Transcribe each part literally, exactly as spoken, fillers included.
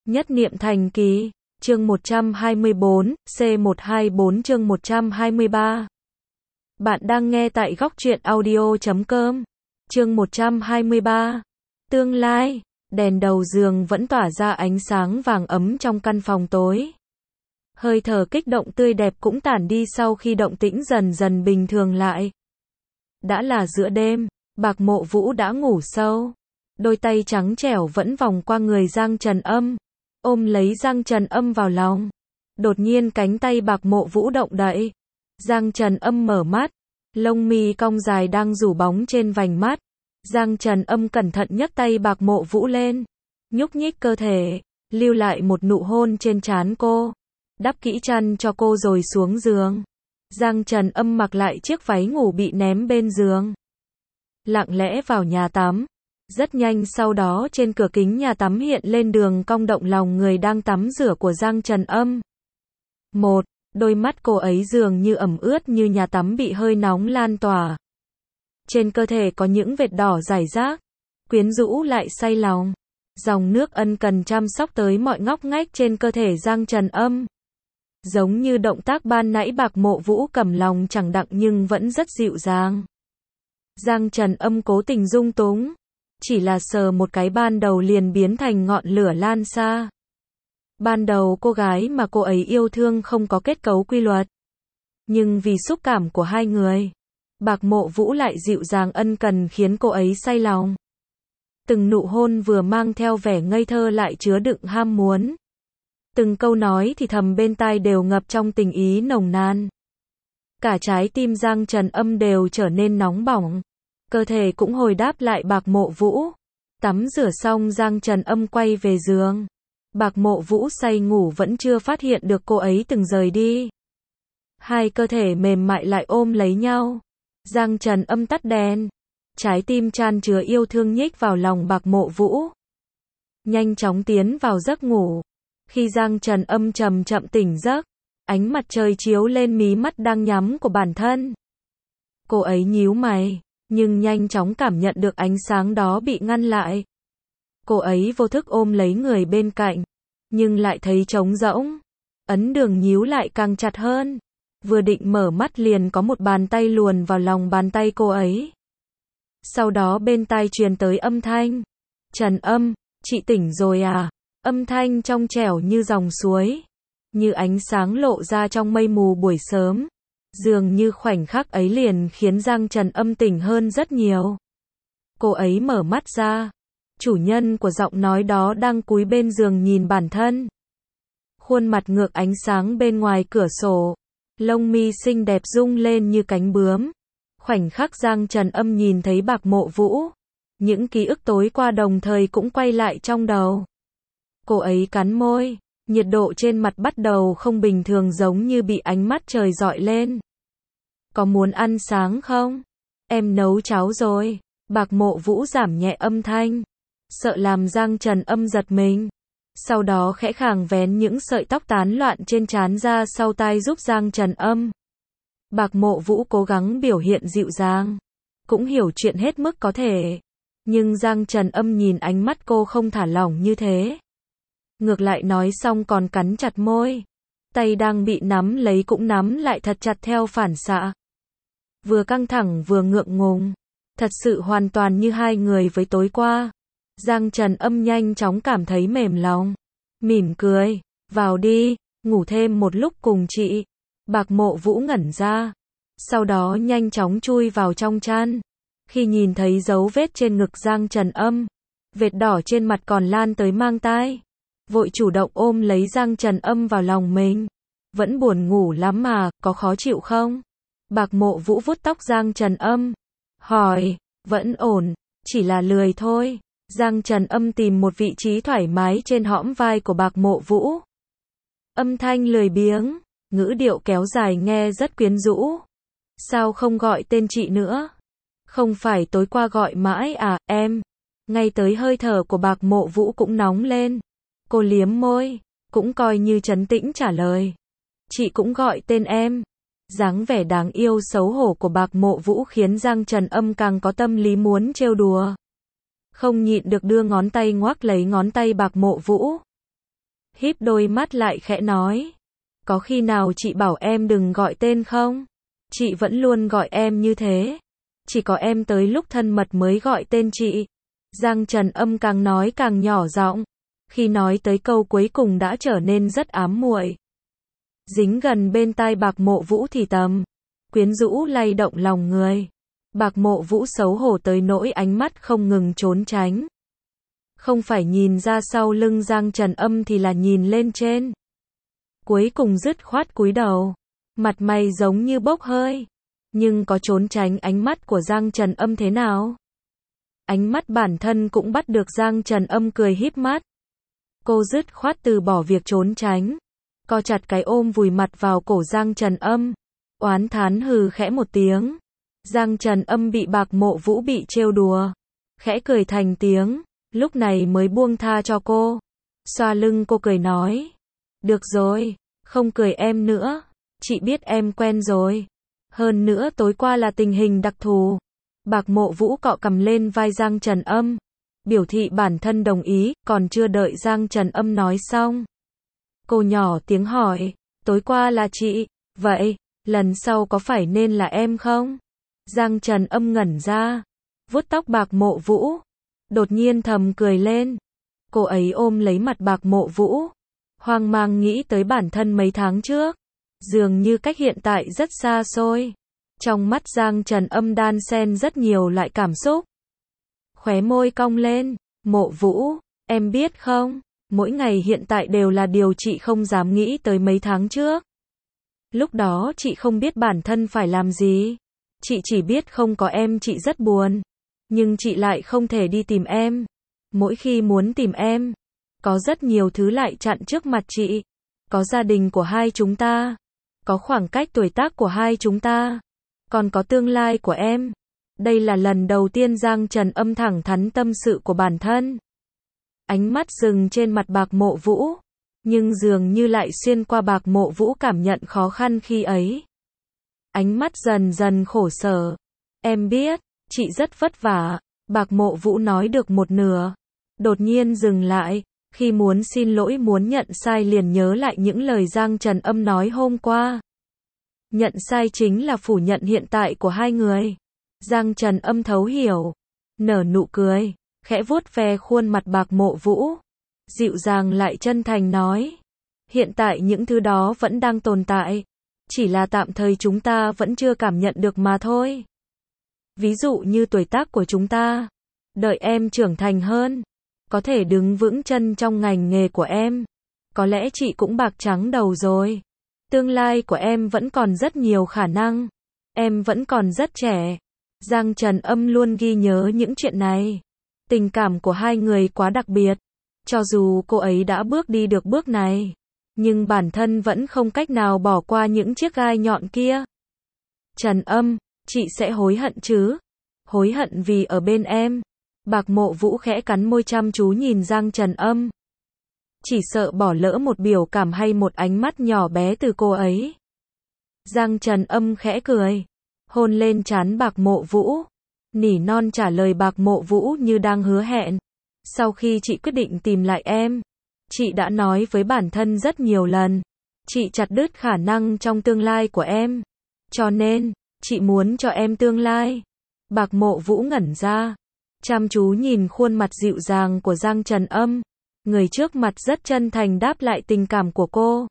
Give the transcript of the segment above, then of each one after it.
Nhất niệm thành kỳ, chương một trăm hai mươi bốn, C một trăm hai mươi bốn chương một trăm hai mươi ba. Bạn đang nghe tại góc truyện audio chấm com. Chương một trăm hai mươi ba. Tương lai, đèn đầu giường vẫn tỏa ra ánh sáng vàng ấm trong căn phòng tối. Hơi thở kích động tươi đẹp cũng tản đi sau khi động tĩnh dần dần bình thường lại. Đã là giữa đêm, Bạc Mộ Vũ đã ngủ sâu. Đôi tay trắng trẻo vẫn vòng qua người Giang Trần Âm, ôm lấy Giang Trần Âm vào lòng. Đột nhiên cánh tay Bạc Mộ Vũ động đậy. Giang Trần Âm mở mắt, lông mi cong dài đang rủ bóng trên vành mắt. Giang Trần Âm cẩn thận nhấc tay Bạc Mộ Vũ lên, nhúc nhích cơ thể, lưu lại một nụ hôn trên trán cô, đắp kỹ chăn cho cô rồi xuống giường. Giang Trần Âm mặc lại chiếc váy ngủ bị ném bên giường, lặng lẽ vào nhà tắm. Rất nhanh sau đó trên cửa kính nhà tắm hiện lên đường cong động lòng người đang tắm rửa của Giang Trần Âm. Một, đôi mắt cô ấy dường như ẩm ướt như nhà tắm bị hơi nóng lan tỏa. Trên cơ thể có những vệt đỏ rải rác, quyến rũ lại say lòng. Dòng nước ân cần chăm sóc tới mọi ngóc ngách trên cơ thể Giang Trần Âm. Giống như động tác ban nãy Bạc Mộ Vũ cầm lòng chẳng đặng nhưng vẫn rất dịu dàng. Giang Trần Âm cố tình dung túng, chỉ là sờ một cái ban đầu liền biến thành ngọn lửa lan xa. Ban đầu cô gái mà cô ấy yêu thương không có kết cấu quy luật, nhưng vì xúc cảm của hai người, Bạc Mộ Vũ lại dịu dàng ân cần khiến cô ấy say lòng. Từng nụ hôn vừa mang theo vẻ ngây thơ lại chứa đựng ham muốn. Từng câu nói thì thầm bên tai đều ngập trong tình ý nồng nàn. Cả trái tim Giang Trần Âm đều trở nên nóng bỏng. Cơ thể cũng hồi đáp lại Bạc Mộ Vũ. Tắm rửa xong Giang Trần Âm quay về giường. Bạc Mộ Vũ say ngủ vẫn chưa phát hiện được cô ấy từng rời đi. Hai cơ thể mềm mại lại ôm lấy nhau. Giang Trần Âm tắt đèn. Trái tim chan chứa yêu thương nhích vào lòng Bạc Mộ Vũ. Nhanh chóng tiến vào giấc ngủ. Khi Giang Trần Âm chậm chậm tỉnh giấc, ánh mặt trời chiếu lên mí mắt đang nhắm của bản thân. Cô ấy nhíu mày, nhưng nhanh chóng cảm nhận được ánh sáng đó bị ngăn lại. Cô ấy vô thức ôm lấy người bên cạnh, nhưng lại thấy trống rỗng. Ấn Đường nhíu lại càng chặt hơn. Vừa định mở mắt liền có một bàn tay luồn vào lòng bàn tay cô ấy. Sau đó bên tai truyền tới âm thanh. Trần Âm, chị tỉnh rồi à? Âm thanh trong trẻo như dòng suối, như ánh sáng lộ ra trong mây mù buổi sớm. Dường như khoảnh khắc ấy liền khiến Giang Trần Âm tỉnh hơn rất nhiều. Cô ấy mở mắt ra. Chủ nhân của giọng nói đó đang cúi bên giường nhìn bản thân. Khuôn mặt ngược ánh sáng bên ngoài cửa sổ. Lông mi xinh đẹp rung lên như cánh bướm. Khoảnh khắc Giang Trần Âm nhìn thấy Bạc Mộ Vũ, những ký ức tối qua đồng thời cũng quay lại trong đầu. Cô ấy cắn môi, nhiệt độ trên mặt bắt đầu không bình thường giống như bị ánh mắt trời rọi lên. Có muốn ăn sáng không? Em nấu cháo rồi. Bạc Mộ Vũ giảm nhẹ âm thanh, sợ làm Giang Trần Âm giật mình. Sau đó khẽ khàng vén những sợi tóc tán loạn trên trán ra sau tai giúp Giang Trần Âm. Bạc Mộ Vũ cố gắng biểu hiện dịu dàng, cũng hiểu chuyện hết mức có thể. Nhưng Giang Trần Âm nhìn ánh mắt cô không thả lỏng như thế. Ngược lại nói xong còn cắn chặt môi. Tay đang bị nắm lấy cũng nắm lại thật chặt theo phản xạ. Vừa căng thẳng vừa ngượng ngùng. Thật sự hoàn toàn như hai người với tối qua. Giang Trần Âm nhanh chóng cảm thấy mềm lòng. Mỉm cười. Vào đi, ngủ thêm một lúc cùng chị. Bạc Mộ Vũ ngẩn ra. Sau đó nhanh chóng chui vào trong chăn. Khi nhìn thấy dấu vết trên ngực Giang Trần Âm, vệt đỏ trên mặt còn lan tới mang tai, vội chủ động ôm lấy Giang Trần Âm vào lòng mình. Vẫn buồn ngủ lắm mà, có khó chịu không? Bạc Mộ Vũ vuốt tóc Giang Trần Âm, hỏi. Vẫn ổn, chỉ là lười thôi. Giang Trần Âm tìm một vị trí thoải mái trên hõm vai của Bạc Mộ Vũ. Âm thanh lười biếng, ngữ điệu kéo dài nghe rất quyến rũ. Sao không gọi tên chị nữa? Không phải tối qua gọi mãi à, em? Ngay tới hơi thở của Bạc Mộ Vũ cũng nóng lên. Cô liếm môi, cũng coi như trấn tĩnh trả lời. Chị cũng gọi tên em. Dáng vẻ đáng yêu xấu hổ của Bạc Mộ Vũ khiến Giang Trần Âm càng có tâm lý muốn trêu đùa. Không nhịn được đưa ngón tay ngoắc lấy ngón tay Bạc Mộ Vũ. híp đôi mắt lại khẽ nói. Có khi nào chị bảo em đừng gọi tên không? Chị vẫn luôn gọi em như thế. Chỉ có em tới lúc thân mật mới gọi tên chị. Giang Trần Âm càng nói càng nhỏ giọng. Khi nói tới câu cuối cùng đã trở nên rất ám muội. Dính gần bên tai Bạc Mộ Vũ thì tầm. Quyến rũ lay động lòng người. Bạc Mộ Vũ xấu hổ tới nỗi ánh mắt không ngừng trốn tránh. Không phải nhìn ra sau lưng Giang Trần Âm thì là nhìn lên trên. Cuối cùng dứt khoát cúi đầu. Mặt mày giống như bốc hơi. Nhưng có trốn tránh ánh mắt của Giang Trần Âm thế nào? Ánh mắt bản thân cũng bắt được Giang Trần Âm cười híp mắt. Cô dứt khoát từ bỏ việc trốn tránh. Co chặt cái ôm vùi mặt vào cổ Giang Trần Âm. Oán thán hừ khẽ một tiếng. Giang Trần Âm bị Bạc Mộ Vũ bị trêu đùa. Khẽ cười thành tiếng. Lúc này mới buông tha cho cô. Xoa lưng cô cười nói. Được rồi, không cười em nữa. Chị biết em quen rồi. Hơn nữa tối qua là tình hình đặc thù. Bạc Mộ Vũ cọ cằm lên vai Giang Trần Âm. Biểu thị bản thân đồng ý, còn chưa đợi Giang Trần Âm nói xong. Cô nhỏ tiếng hỏi, tối qua là chị, vậy, lần sau có phải nên là em không? Giang Trần Âm ngẩn ra, vuốt tóc Bạc Mộ Vũ, đột nhiên thầm cười lên. Cô ấy ôm lấy mặt Bạc Mộ Vũ, hoang mang nghĩ tới bản thân mấy tháng trước, dường như cách hiện tại rất xa xôi. Trong mắt Giang Trần Âm đan xen rất nhiều loại cảm xúc. Khóe môi cong lên, Mộ Vũ, em biết không, mỗi ngày hiện tại đều là điều chị không dám nghĩ tới mấy tháng trước. Lúc đó chị không biết bản thân phải làm gì. Chị chỉ biết không có em chị rất buồn. Nhưng chị lại không thể đi tìm em. Mỗi khi muốn tìm em, có rất nhiều thứ lại chặn trước mặt chị. Có gia đình của hai chúng ta. Có khoảng cách tuổi tác của hai chúng ta. Còn có tương lai của em. Đây là lần đầu tiên Giang Trần Âm thẳng thắn tâm sự của bản thân. Ánh mắt dừng trên mặt Bạc Mộ Vũ. Nhưng dường như lại xuyên qua Bạc Mộ Vũ cảm nhận khó khăn khi ấy. Ánh mắt dần dần khổ sở. Em biết, chị rất vất vả. Bạc Mộ Vũ nói được một nửa. Đột nhiên dừng lại. Khi muốn xin lỗi muốn nhận sai liền nhớ lại những lời Giang Trần Âm nói hôm qua. Nhận sai chính là phủ nhận hiện tại của hai người. Giang Trần Âm thấu hiểu. Nở nụ cười. Khẽ vuốt ve khuôn mặt Bạc Mộ Vũ. Dịu dàng lại chân thành nói. Hiện tại những thứ đó vẫn đang tồn tại. Chỉ là tạm thời chúng ta vẫn chưa cảm nhận được mà thôi. Ví dụ như tuổi tác của chúng ta. Đợi em trưởng thành hơn. Có thể đứng vững chân trong ngành nghề của em. Có lẽ chị cũng bạc trắng đầu rồi. Tương lai của em vẫn còn rất nhiều khả năng. Em vẫn còn rất trẻ. Giang Trần Âm luôn ghi nhớ những chuyện này. Tình cảm của hai người quá đặc biệt. Cho dù cô ấy đã bước đi được bước này, nhưng bản thân vẫn không cách nào bỏ qua những chiếc gai nhọn kia. Trần Âm, chị sẽ hối hận chứ? Hối hận vì ở bên em. Bạc Mộ Vũ khẽ cắn môi chăm chú nhìn Giang Trần Âm. Chỉ sợ bỏ lỡ một biểu cảm hay một ánh mắt nhỏ bé từ cô ấy. Giang Trần Âm khẽ cười, hôn lên trán Bạc Mộ Vũ. Nỉ non trả lời Bạc Mộ Vũ như đang hứa hẹn. Sau khi chị quyết định tìm lại em, chị đã nói với bản thân rất nhiều lần. Chị chặt đứt khả năng trong tương lai của em. Cho nên, chị muốn cho em tương lai. Bạc Mộ Vũ ngẩn ra. Chăm chú nhìn khuôn mặt dịu dàng của Giang Trần Âm. Người trước mặt rất chân thành đáp lại tình cảm của cô.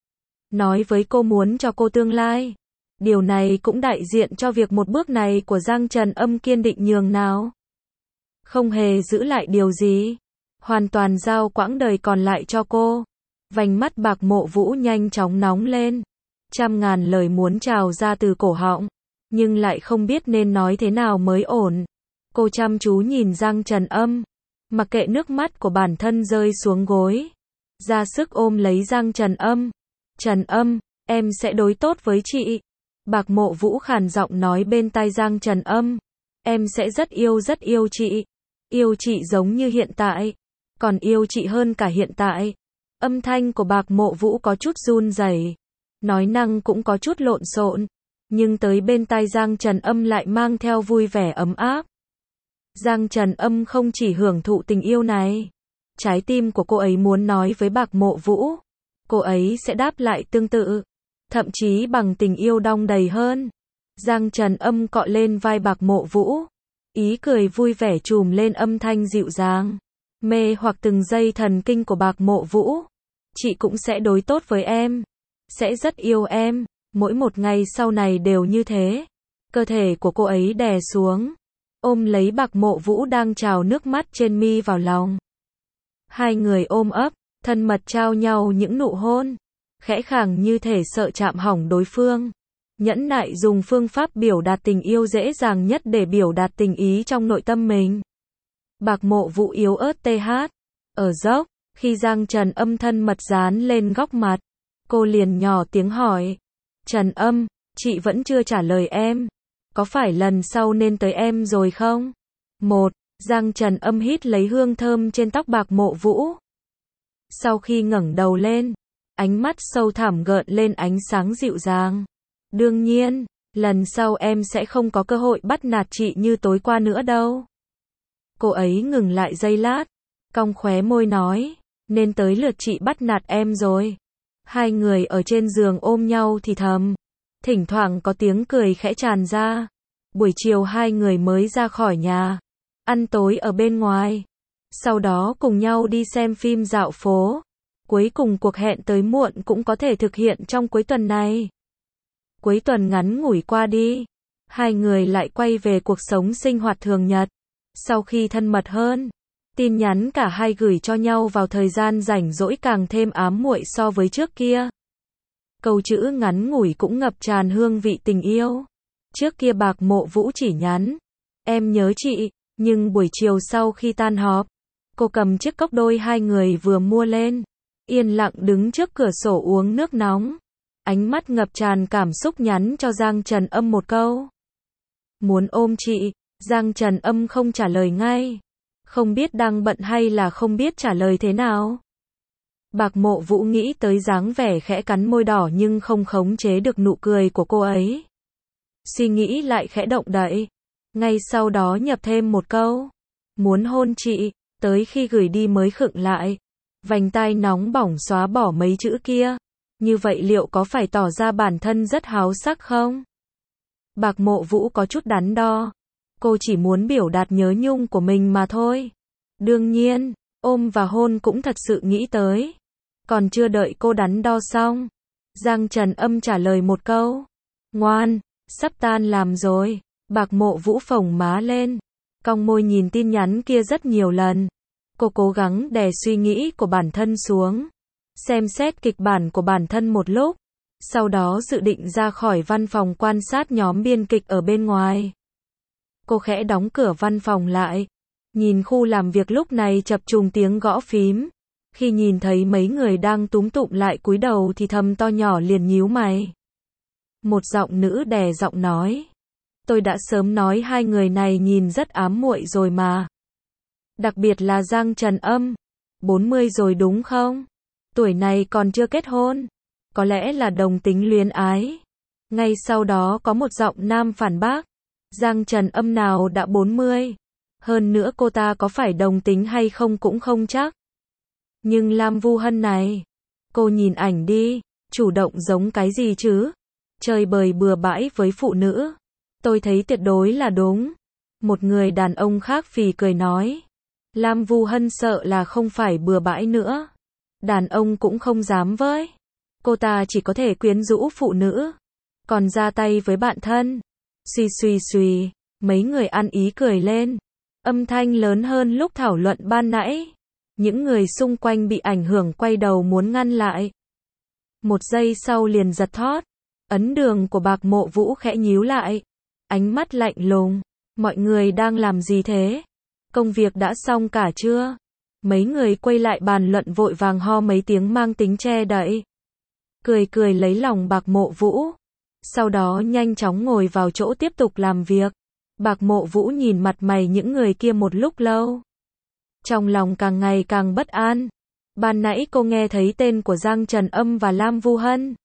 Nói với cô muốn cho cô tương lai. Điều này cũng đại diện cho việc một bước này của Giang Trần Âm kiên định nhường nào. Không hề giữ lại điều gì. Hoàn toàn giao quãng đời còn lại cho cô. Vành mắt Bạc Mộ Vũ nhanh chóng nóng lên. Trăm ngàn lời muốn trào ra từ cổ họng. Nhưng lại không biết nên nói thế nào mới ổn. Cô chăm chú nhìn Giang Trần Âm. Mặc kệ nước mắt của bản thân rơi xuống gối. Ra sức ôm lấy Giang Trần Âm. Trần Âm, em sẽ đối tốt với chị. Bạc Mộ Vũ khàn giọng nói bên tai Giang Trần Âm. Em sẽ rất yêu rất yêu chị. Yêu chị giống như hiện tại. Còn yêu chị hơn cả hiện tại. Âm thanh của Bạc Mộ Vũ có chút run rẩy. Nói năng cũng có chút lộn xộn. Nhưng tới bên tai Giang Trần Âm lại mang theo vui vẻ ấm áp. Giang Trần Âm không chỉ hưởng thụ tình yêu này. trái tim của cô ấy muốn nói với Bạc Mộ Vũ. Cô ấy sẽ đáp lại tương tự, thậm chí bằng tình yêu đong đầy hơn. Giang Trần Âm cọ lên vai Bạc Mộ Vũ, ý cười vui vẻ trùm lên âm thanh dịu dàng, mê hoặc từng giây thần kinh của Bạc Mộ Vũ. Chị cũng sẽ đối tốt với em, sẽ rất yêu em, mỗi một ngày sau này đều như thế. Cơ thể của cô ấy đè xuống, ôm lấy Bạc Mộ Vũ đang trào nước mắt trên mi vào lòng. Hai người ôm ấp, thân mật trao nhau những nụ hôn, khẽ khàng như thể sợ chạm hỏng đối phương. Nhẫn nại dùng phương pháp biểu đạt tình yêu dễ dàng nhất để biểu đạt tình ý trong nội tâm mình. Bạc Mộ Vũ yếu ớt tê hát, ở dốc, khi Giang Trần Âm thân mật dán lên góc mặt, cô liền nhỏ tiếng hỏi. Trần Âm, chị vẫn chưa trả lời em. Có phải lần sau nên tới em rồi không? Một, Giang Trần Âm hít lấy hương thơm trên tóc Bạc Mộ Vũ. Sau khi ngẩng đầu lên, ánh mắt sâu thẳm gợn lên ánh sáng dịu dàng. Đương nhiên, lần sau em sẽ không có cơ hội bắt nạt chị như tối qua nữa đâu. Cô ấy ngừng lại giây lát, cong khóe môi nói, nên tới lượt chị bắt nạt em rồi. Hai người ở trên giường ôm nhau thì thầm, thỉnh thoảng có tiếng cười khẽ tràn ra. Buổi chiều hai người mới ra khỏi nhà, ăn tối ở bên ngoài, sau đó cùng nhau đi xem phim dạo phố. Cuối cùng cuộc hẹn tới muộn cũng có thể thực hiện trong cuối tuần này. Cuối tuần ngắn ngủi qua đi, hai người lại quay về cuộc sống sinh hoạt thường nhật. Sau khi thân mật hơn, tin nhắn cả hai gửi cho nhau vào thời gian rảnh rỗi càng thêm ám muội so với trước kia. Câu chữ ngắn ngủi cũng ngập tràn hương vị tình yêu. Trước kia Bạc Mộ Vũ chỉ nhắn, em nhớ chị, nhưng buổi chiều sau khi tan họp, cô cầm chiếc cốc đôi hai người vừa mua lên, yên lặng đứng trước cửa sổ uống nước nóng. Ánh mắt ngập tràn cảm xúc nhắn cho Giang Trần Âm một câu. Muốn ôm chị. Giang Trần Âm không trả lời ngay. Không biết đang bận hay là không biết trả lời thế nào. Bạc Mộ Vũ nghĩ tới dáng vẻ khẽ cắn môi đỏ nhưng không khống chế được nụ cười của cô ấy. Suy nghĩ lại khẽ động đậy. Ngay sau đó nhập thêm một câu. Muốn hôn chị. Tới khi gửi đi mới khựng lại. Vành tai nóng bỏng xóa bỏ mấy chữ kia. Như vậy liệu có phải tỏ ra bản thân rất háo sắc không? Bạc Mộ Vũ có chút đắn đo. Cô chỉ muốn biểu đạt nhớ nhung của mình mà thôi. Đương nhiên, ôm và hôn cũng thật sự nghĩ tới. Còn chưa đợi cô đắn đo xong, Giang Trần Âm trả lời một câu. Ngoan, sắp tan làm rồi. Bạc Mộ Vũ phồng má lên, cong môi nhìn tin nhắn kia rất nhiều lần. Cô cố gắng đè suy nghĩ của bản thân xuống, xem xét kịch bản của bản thân một lúc, sau đó dự định ra khỏi văn phòng quan sát nhóm biên kịch ở bên ngoài. Cô khẽ đóng cửa văn phòng lại, nhìn khu làm việc lúc này chập trùng tiếng gõ phím. Khi nhìn thấy mấy người đang túm tụm lại cúi đầu thì thầm to nhỏ liền nhíu mày. Một giọng nữ đè giọng nói. Tôi đã sớm nói hai người này nhìn rất ám muội rồi mà. Đặc biệt là Giang Trần Âm. bốn mươi rồi đúng không? Tuổi này còn chưa kết hôn. Có lẽ là đồng tính luyến ái. Ngay sau đó có một giọng nam phản bác. Giang Trần Âm nào đã bốn mươi. Hơn nữa cô ta có phải đồng tính hay không cũng không chắc. Nhưng Lam Vu Hân này. Cô nhìn ảnh đi. Chủ động giống cái gì chứ? Chơi bời bừa bãi với phụ nữ. Tôi thấy tuyệt đối là đúng. Một người đàn ông khác phì cười nói. Lam Vu Hân sợ là không phải bừa bãi nữa. Đàn ông cũng không dám với. Cô ta chỉ có thể quyến rũ phụ nữ. Còn ra tay với bạn thân. Suy suy suy. Mấy người ăn ý cười lên. Âm thanh lớn hơn lúc thảo luận ban nãy. Những người xung quanh bị ảnh hưởng quay đầu muốn ngăn lại. Một giây sau liền giật thót. Ấn đường của Bạc Mộ Vũ khẽ nhíu lại. Ánh mắt lạnh lùng. Mọi người đang làm gì thế? Công việc đã xong cả chưa? Mấy người quay lại bàn luận vội vàng ho mấy tiếng mang tính che đậy. Cười cười lấy lòng Bạc Mộ Vũ. Sau đó nhanh chóng ngồi vào chỗ tiếp tục làm việc. Bạc Mộ Vũ nhìn mặt mày những người kia một lúc lâu. Trong lòng càng ngày càng bất an. Ban nãy cô nghe thấy tên của Giang Trần Âm và Lam Vu Hân.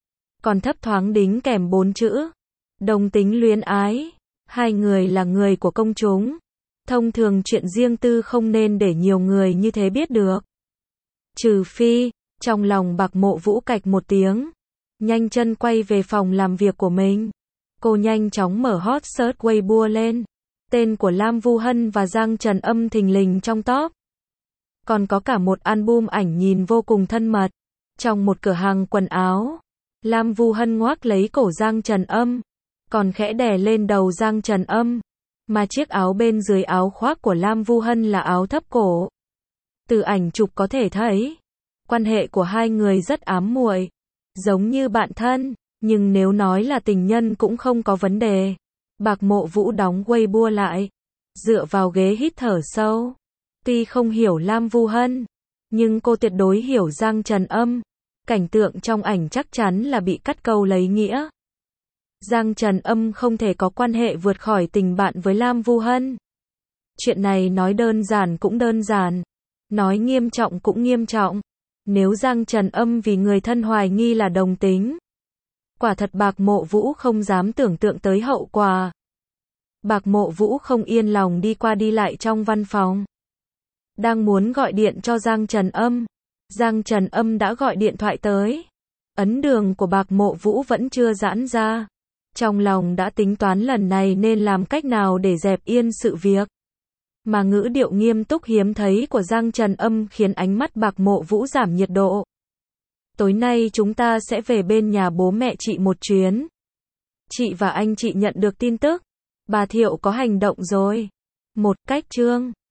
Còn thấp thoáng đính kèm bốn chữ. Đồng tính luyến ái. Hai người là người của công chúng. Thông thường chuyện riêng tư không nên để nhiều người như thế biết được. Trừ phi, trong lòng Bạc Mộ Vũ cạch một tiếng, nhanh chân quay về phòng làm việc của mình. Cô nhanh chóng mở hot search Weibo lên. Tên của Lam Vu Hân và Giang Trần Âm thình lình trong top. Còn có cả một album ảnh nhìn vô cùng thân mật. Trong một cửa hàng quần áo, Lam Vu Hân ngoác lấy cổ Giang Trần Âm, còn khẽ đè lên đầu Giang Trần Âm, mà chiếc áo bên dưới áo khoác của Lam Vu Hân là áo thấp cổ. Từ ảnh chụp có thể thấy, quan hệ của hai người rất ám muội, giống như bạn thân, nhưng nếu nói là tình nhân cũng không có vấn đề. Bạc Mộ Vũ đóng Weibo lại, dựa vào ghế hít thở sâu. Tuy không hiểu Lam Vu Hân, nhưng cô tuyệt đối hiểu Giang Trần Âm. Cảnh tượng trong ảnh chắc chắn là bị cắt câu lấy nghĩa. Giang Trần Âm không thể có quan hệ vượt khỏi tình bạn với Lam Vu Hân. Chuyện này nói đơn giản cũng đơn giản, nói nghiêm trọng cũng nghiêm trọng. Nếu Giang Trần Âm vì người thân hoài nghi là đồng tính, quả thật Bạc Mộ Vũ không dám tưởng tượng tới hậu quả. Bạc Mộ Vũ không yên lòng đi qua đi lại trong văn phòng. Đang muốn gọi điện cho Giang Trần Âm, Giang Trần Âm đã gọi điện thoại tới. Ấn đường của Bạc Mộ Vũ vẫn chưa giãn ra. Trong lòng đã tính toán lần này nên làm cách nào để dẹp yên sự việc. Mà ngữ điệu nghiêm túc hiếm thấy của Giang Trần Âm khiến ánh mắt Bạc Mộ Vũ giảm nhiệt độ. Tối nay chúng ta sẽ về bên nhà bố mẹ chị một chuyến. Chị và anh chị nhận được tin tức, bà Thiệu có hành động rồi. Một cách Trương